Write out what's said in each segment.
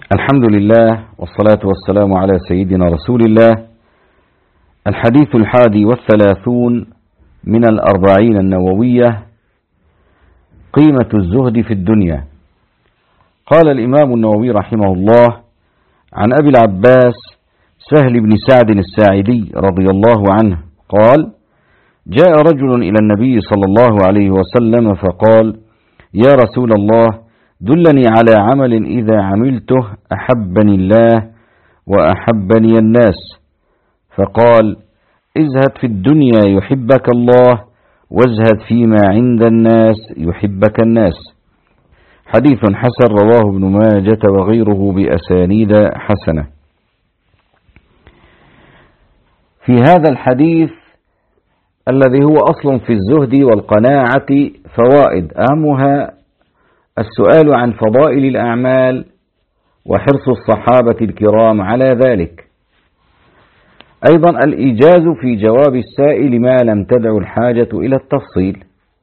الحمد لله والصلاة والسلام على سيدنا رسول الله. الحديث 31 من 40 النووية: قيمة الزهد في الدنيا. قال الإمام النووي رحمه الله عن أبي العباس سهل بن سعد الساعدي رضي الله عنه قال: جاء رجل إلى النبي صلى الله عليه وسلم فقال: يا رسول الله، دلني على عمل إذا عملته أحبني الله وأحبني الناس. فقال: ازهد في الدنيا يحبك الله، وازهد فيما عند الناس يحبك الناس. حديث حسن رواه ابن ماجة وغيره بأسانيد حسنة. في هذا الحديث الذي هو أصل في الزهد والقناعة فوائد، أهمها السؤال عن فضائل الأعمال وحرص الصحابة الكرام على ذلك. أيضا الإيجاز في جواب السائل ما لم تدع الحاجة إلى التفصيل.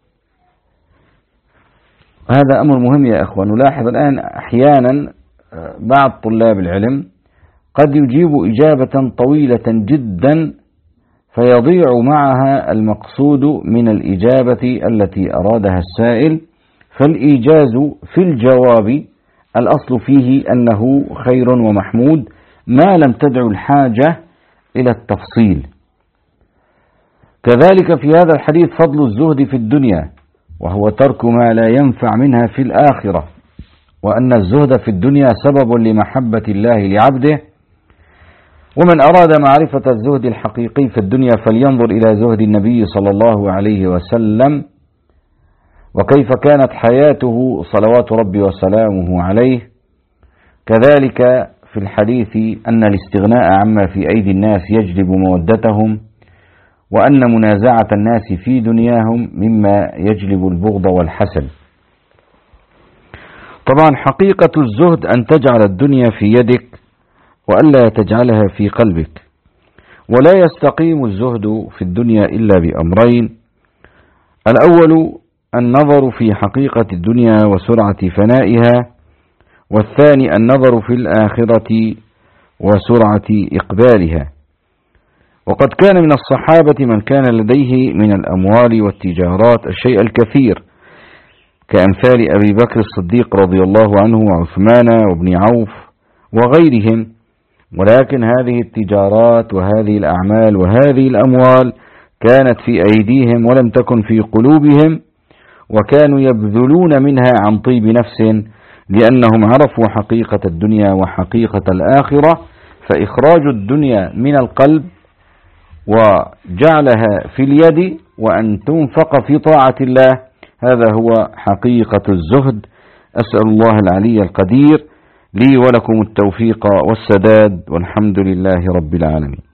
هذا أمر مهم يا أخوان. نلاحظ الآن أحيانا بعض طلاب العلم قد يجيب إجابة طويلة جدا فيضيع معها المقصود من الإجابة التي أرادها السائل. فالإيجاز في الجواب الأصل فيه أنه خير ومحمود ما لم تدع الحاجة إلى التفصيل. كذلك في هذا الحديث فضل الزهد في الدنيا، وهو ترك ما لا ينفع منها في الآخرة، وأن الزهد في الدنيا سبب لمحبة الله لعبده. ومن أراد معرفة الزهد الحقيقي في الدنيا فلينظر إلى زهد النبي صلى الله عليه وسلم وكيف كانت حياته صلوات ربي وسلامه عليه. كذلك في الحديث أن الاستغناء عما في أيدي الناس يجلب مودتهم، وأن منازعة الناس في دنياهم مما يجلب البغض والحسد. طبعا حقيقة الزهد أن تجعل الدنيا في يدك وألا تجعلها في قلبك. ولا يستقيم الزهد في الدنيا إلا بأمرين: الأول النظر في حقيقة الدنيا وسرعة فنائها، والثاني النظر في الآخرة وسرعة إقبالها. وقد كان من الصحابة من كان لديه من الأموال والتجارات الشيء الكثير، كأمثال أبي بكر الصديق رضي الله عنه وعثمان وابن عوف وغيرهم، ولكن هذه التجارات وهذه الأعمال وهذه الأموال كانت في أيديهم ولم تكن في قلوبهم، وكانوا يبذلون منها عن طيب نفس لأنهم عرفوا حقيقة الدنيا وحقيقة الآخرة. فإخراج الدنيا من القلب وجعلها في اليد وأن تنفق في طاعة الله، هذا هو حقيقة الزهد. أسأل الله العلي القدير لي ولكم التوفيق والسداد، والحمد لله رب العالمين.